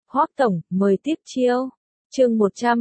Hoắc Tổng, mời tiếp chiêu. Chương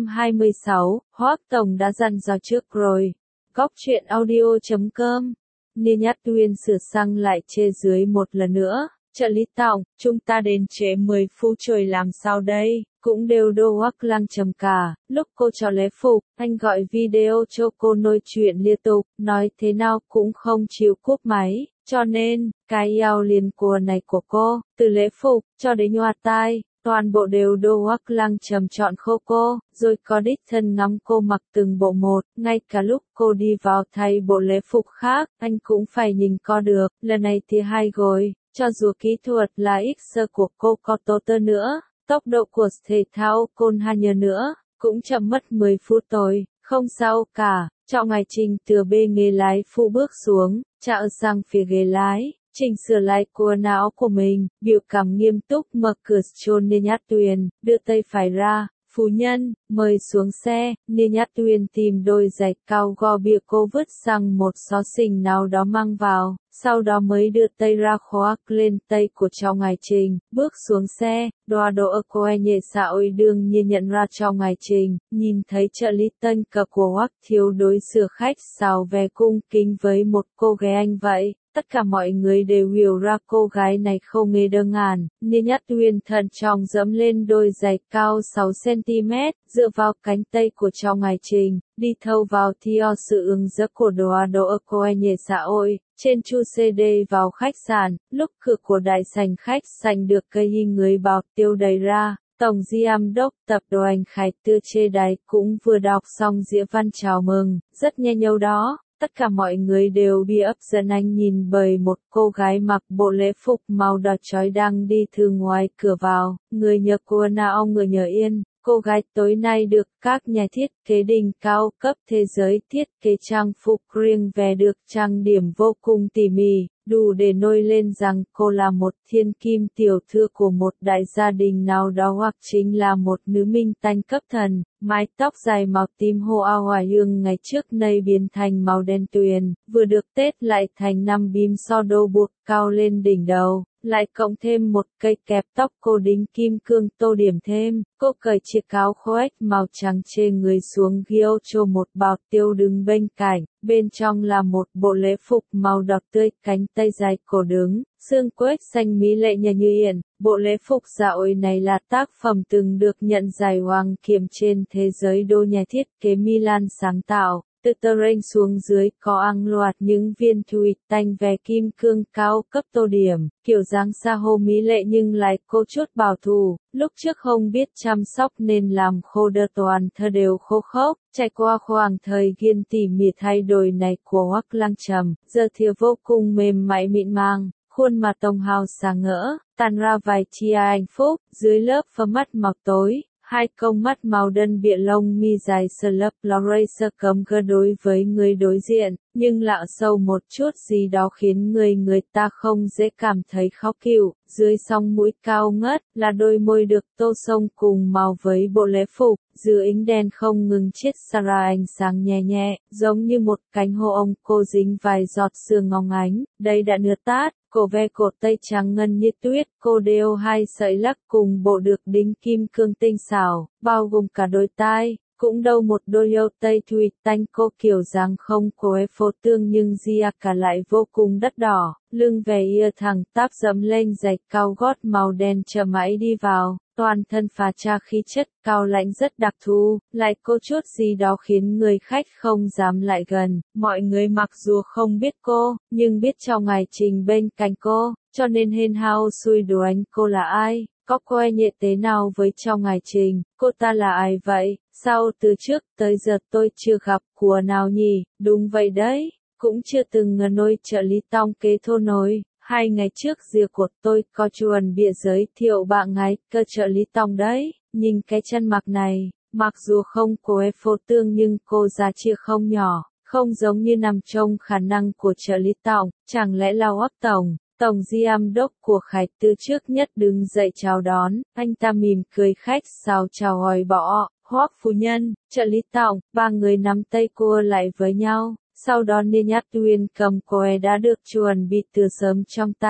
126, Hoắc Tổng đã dặn dò trước rồi. Góc truyện audio.com. Niên Nhát Tuyên sửa sang lại chê dưới một lần nữa. Trợ lý Tổng, chúng ta đến trễ 10 phút trời làm sao đây? Cũng đều đô Hoắc Lang trầm cả. Lúc cô cho lễ phục, anh gọi video cho cô nói chuyện liên tục, nói thế nào cũng không chịu cúp máy. Cho nên, cái eo liền cua này của cô, từ lễ phục, cho đến nhòa tai, toàn bộ đều đô Hoắc Lang trầm chọn khô cô, rồi có đích thân ngắm cô mặc từng bộ một, ngay cả lúc cô đi vào thay bộ lễ phục khác, anh cũng phải nhìn co được, lần này thì hay rồi, cho dù kỹ thuật là x của cô có tốt hơn nữa, tốc độ của thể thao côn hay nhờ nữa, cũng chậm mất 10 phút thôi, không sao cả. Trọng Ngải Trình từ bên ghế lái phụ bước xuống, chạm sang phía ghế lái, chỉnh sửa lại quần áo của mình, biểu cảm nghiêm túc mở cửa cho Niên Nhát Tuyên, đưa tay phải ra, phu nhân, mời xuống xe. Niên Nhát Tuyên tìm đôi giày cao gót bìa cô vứt sang một xó xỉnh nào đó mang vào, sau đó mới đưa tay ra khoác lên tay của Trọng Ngải Trình, bước xuống xe. Đoà độ ở cô nhẹ xạo đương nhiên nhận ra Trọng Ngải Trình, nhìn thấy trợ lý tân cập của Hoắc thiếu đối xử khách sáo vẻ cung kính với một cô gái anh vậy. Tất cả mọi người đều hiểu ra cô gái này không hề đơn giản. Niên Nhát Tuyên thận trọng dẫm lên đôi giày cao 6cm, dựa vào cánh tay của Trọng Ngải Trình, đi thâu vào theo sự hướng dẫn của Đoà độ ở cô nhẹ xạo. Trên chu CD vào khách sạn, lúc cửa của đại sảnh khách sạn được cây hình người bảo tiêu đẩy ra, Tổng Giám đốc tập đoàn Khải Tư Chê Đáy cũng vừa đọc xong diễn văn chào mừng, rất nhanh nhau đó. Tất cả mọi người đều bị hấp dẫn anh nhìn bởi một cô gái mặc bộ lễ phục màu đỏ chói đang đi từ ngoài cửa vào, người nhờ quần áo người nhờ yên. Cô gái tối nay được các nhà thiết kế đỉnh cao cấp thế giới thiết kế trang phục riêng về được trang điểm vô cùng tỉ mỉ, đủ để nổi lên rằng cô là một thiên kim tiểu thư của một đại gia đình nào đó hoặc chính là một nữ minh tinh cấp thần. Mái tóc dài màu tím hồ ao hỏa hương ngày trước nay biến thành màu đen tuyền, vừa được tết lại thành 5 bím so đô buộc cao lên đỉnh đầu. Lại cộng thêm một cây kẹp tóc cô đính kim cương tô điểm thêm, cô cởi chiếc áo khoác màu trắng trên người xuống ghiêu cho một bảo tiêu đứng bên cạnh, bên trong là một bộ lễ phục màu đỏ tươi cánh tay dài cổ đứng, xương quếch xanh mỹ lệ như yên. Bộ lễ phục dạo này là tác phẩm từng được nhận giải hoàng kiểm trên thế giới do nhà thiết kế Milan sáng tạo. Từ tờ rênh xuống dưới có hàng loạt những viên thủy tinh về kim cương cao cấp tô điểm, kiểu dáng xa hồ mỹ lệ nhưng lại có chút bảo thủ. Lúc trước không biết chăm sóc nên làm khô đơ toàn thơ đều khô khốc. Trải qua khoảng thời gian tỉ mỉ thay đổi này của Hoắc Lang trầm, giờ thì vô cùng mềm mại mịn màng. Khuôn mặt tông hào sáng ngỡ, tàn ra vài chia hạnh phúc, dưới lớp phơ mắt màu tối. Hai con mắt màu đen bịa lông mi dài sờ lấp laser cấm cơ đối với người đối diện, nhưng lạ sâu một chút gì đó khiến người ta không dễ cảm thấy khó chịu. Dưới song mũi cao ngất là đôi môi được tô son cùng màu với bộ lễ phục, dưới ánh đèn không ngừng chiết ra ánh sáng nhẹ nhẹ, giống như một cánh hồ ông cô dính vài giọt sương ngóng ánh. Đây đã nửa tát. Cổ ve cột tay trắng ngân như tuyết, cô đeo hai sợi lắc cùng bộ được đính kim cương tinh xảo, bao gồm cả đôi tai, cũng đâu một đôi yêu tây thủy tinh cô kiểu dáng không của phô tương nhưng ria cả lại vô cùng đắt đỏ, lưng về ia thẳng tắp dẫm lên giày cao gót màu đen chờ mãi đi vào. Toàn thân phá tra khí chất cao lãnh rất đặc thù, lại có chút gì đó khiến người khách không dám lại gần. Mọi người mặc dù không biết cô, nhưng biết Trọng Ngải Trình bên cạnh cô, cho nên hên hao suy đoán cô là ai. Có quen nhẹ thế nào với Trọng Ngải Trình, cô ta là ai vậy? Sao từ trước tới giờ tôi chưa gặp của nào nhỉ? Đúng vậy đấy, cũng chưa từng nói trợ lý Tông kế thô nói. 2 ngày trước rìa của tôi có chuẩn bị giới thiệu bạn gái cơ trợ lý Tông đấy, nhìn cái chân mặc này, mặc dù không có phô tương nhưng cô giá trị không nhỏ, không giống như nằm trong khả năng của trợ lý Tông, chẳng lẽ là Hoắc Tổng, Tổng Giám đốc của Khải Tư trước nhất đứng dậy chào đón, anh ta mỉm cười khách sáo chào hỏi bỏ, Hoắc phu nhân, trợ lý Tông, ba người nắm tay cua lại với nhau. Sau đó Niên Nhát Tuyên cầm cô đã được chuẩn bị từ sớm trong tay,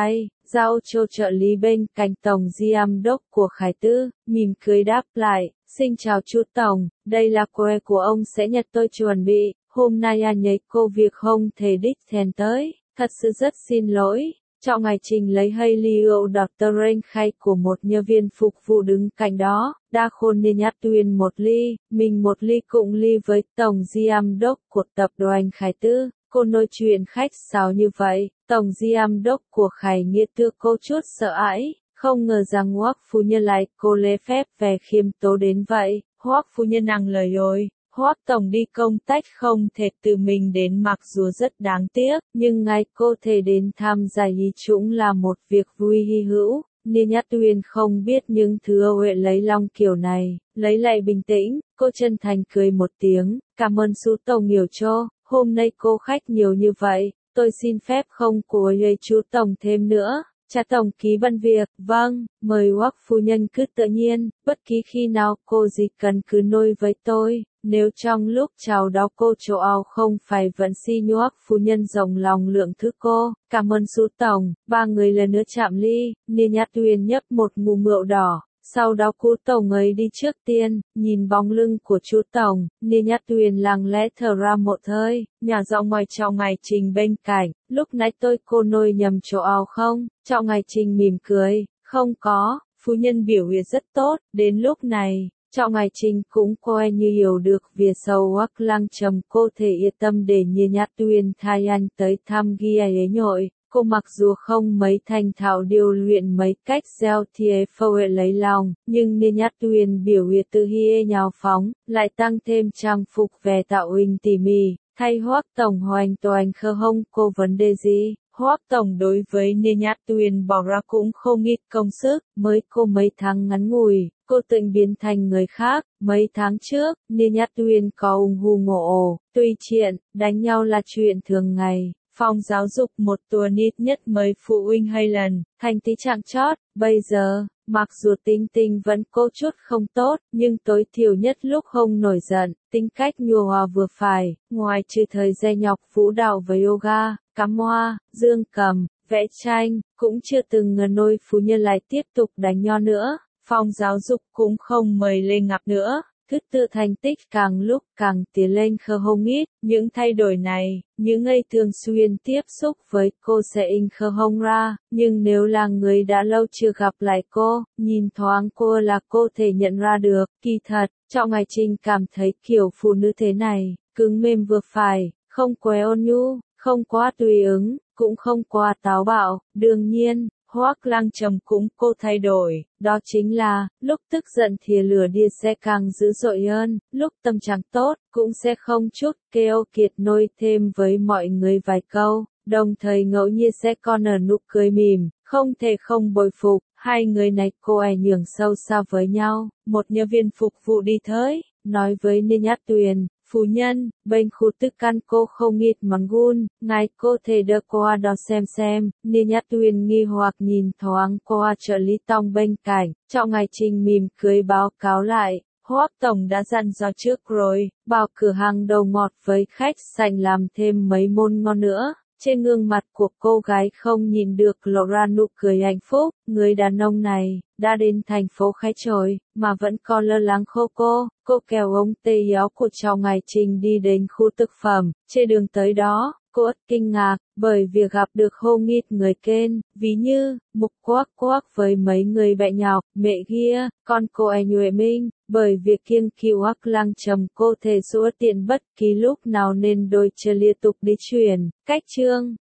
Giao Châu trợ lý bên cạnh Tổng Giám đốc của Khải Tư, mỉm cười đáp lại, xin chào chú Tổng, đây là quê của ông sẽ nhật tôi chuẩn bị, hôm nay nhấy cô việc không thể đích thèn tới, thật sự rất xin lỗi. Trong ngày trình lấy hay liều Dr. Rank khay của một nhân viên phục vụ đứng cạnh đó, đa khôn nên nhát tuyên một ly, mình một ly cũng ly với Tổng Giám đốc của tập đoàn Khải Tư. Cô nói chuyện khách sáo như vậy, Tổng Giám đốc của Khải Nghĩa Tư cô chút sợ hãi, không ngờ rằng Hoắc phu nhân lại cô lễ phép về khiêm tốn đến vậy. Hoắc phu nhân nặng lời rồi, Hoắc Tổng đi công tác không thể tự mình đến mặc dù rất đáng tiếc, nhưng ngày cô thể đến tham gia ý chúng là một việc vui hy hữu. Nên Nhát Tuyên không biết những thứ Huệ lấy lòng kiểu này, lấy lại bình tĩnh, cô chân thành cười một tiếng, cảm ơn chú Tổng nhiều cho. Hôm nay cô khách nhiều như vậy, tôi xin phép không quấy rầy chú Tổng thêm nữa. Cha Tổng ký bận việc, vâng, mời Hoắc phu nhân cứ tự nhiên, bất kỳ khi nào cô gì cần cứ nói với tôi, nếu trong lúc chào đón cô chỗ áo không phải vẫn xin Hoắc phu nhân rộng lòng lượng thứ cô, cảm ơn chú Tổng, ba người lần nữa chạm ly, Nên Nhát Tuyên nhấp một ngụm rượu đỏ. Sau đó cô Tổng ấy đi trước tiên, nhìn bóng lưng của chú Tổng, Nên Nhát Tuyên lặng lẽ thở ra một hơi, nhỏ giọng ngoài Trọng Ngải Trình bên cạnh, lúc nãy cô nói nhầm chỗ áo không? Trọng Ngải Trình mỉm cười, không có, phu nhân biểu hiện rất tốt, đến lúc này. Trọng Ngải Trình cũng coi như hiểu được việc sâu Hoắc Lăng Trầm cô thể yên tâm để Nên Nhát Tuyên thay anh tới thăm ghi ấy nhội. Cô mặc dù không mấy thành thạo điều luyện mấy cách gieo thì phâu lấy lòng, nhưng Nên Nhát Tuyên biểu hiện tự hi nhào phóng, lại tăng thêm trang phục về tạo hình tỉ mỉ, thay Hoắc Tổng hoàn toàn không có vấn đề gì. Hoắc Tổng đối với Nên Nhát Tuyên bỏ ra cũng không ít công sức, mới cô mấy tháng ngắn ngủi, cô tự biến thành người khác. Mấy tháng trước, Nên Nhát Tuyên có ung hù ngộ, tuy chuyện, đánh nhau là chuyện thường ngày. Phòng giáo dục một tuần ít nhất mấy phụ huynh hay lần, thành tí trạng chót, bây giờ, mặc dù tính tình vẫn có chút không tốt, nhưng tối thiểu nhất lúc không nổi giận, tính cách nhu hòa vừa phải, ngoài trừ thời gian nhọc vũ đạo với yoga, cắm hoa, dương cầm, vẽ tranh, cũng chưa từng ngờ nôi phu nhân lại tiếp tục đánh nho nữa, phòng giáo dục cũng không mời lên ngặp nữa. Thứ tự thành tích càng lúc càng tiến lên không ít, những thay đổi này, những người thường xuyên tiếp xúc với cô sẽ không ra, nhưng nếu là người đã lâu chưa gặp lại cô, nhìn thoáng cô là cô thể nhận ra được, kỳ thật, Trọng Ngải Trình cảm thấy kiểu phụ nữ thế này, cứng mềm vừa phải, không quá ôn nhu, không quá tùy ứng, cũng không quá táo bạo, đương nhiên. Hoắc Lăng Trầm cũng cô thay đổi, đó chính là, lúc tức giận thì lửa điện sẽ càng dữ dội hơn, lúc tâm trạng tốt, cũng sẽ không chút keo kiệt nói thêm với mọi người vài câu, đồng thời ngẫu nhiên sẽ còn nở nụ cười mỉm, không thể không bội phục, hai người này cô ảnh hưởng sâu xa với nhau. Một nhân viên phục vụ đi tới, nói với Nên Nhát Tuyên, phu nhân, bên khu thức ăn cô không ít món ngon, ngài cô thể đưa qua đó xem. Nên Nhát Tuyên nghi hoặc nhìn thoáng qua trợ lý Tông bên cạnh, Trọng Ngải Trình mỉm cười báo cáo lại, Hoắc Tổng đã dặn dò trước rồi, bảo cửa hàng đầu ngọt với khách sạn làm thêm mấy món ngon nữa. Trên gương mặt của cô gái không nhìn được lộ ra nụ cười hạnh phúc, người đàn ông này, đã đến thành phố Khải rồi, mà vẫn còn lo lắng cô kéo ống tay áo của Trọng Ngải Trình đi đến khu thực phẩm, trên đường tới đó, cô ất kinh ngạc, bởi việc gặp được không ít người kên, ví như, Mục Quắc với mấy người bạn nhọc, mẹ kia, con cô anh Huệ Minh, bởi việc kiêng kỵ Hoắc Lăng Trầm cô thể xuất tiện bất kỳ lúc nào nên đôi chân liên tục đi chuyển, cách chương.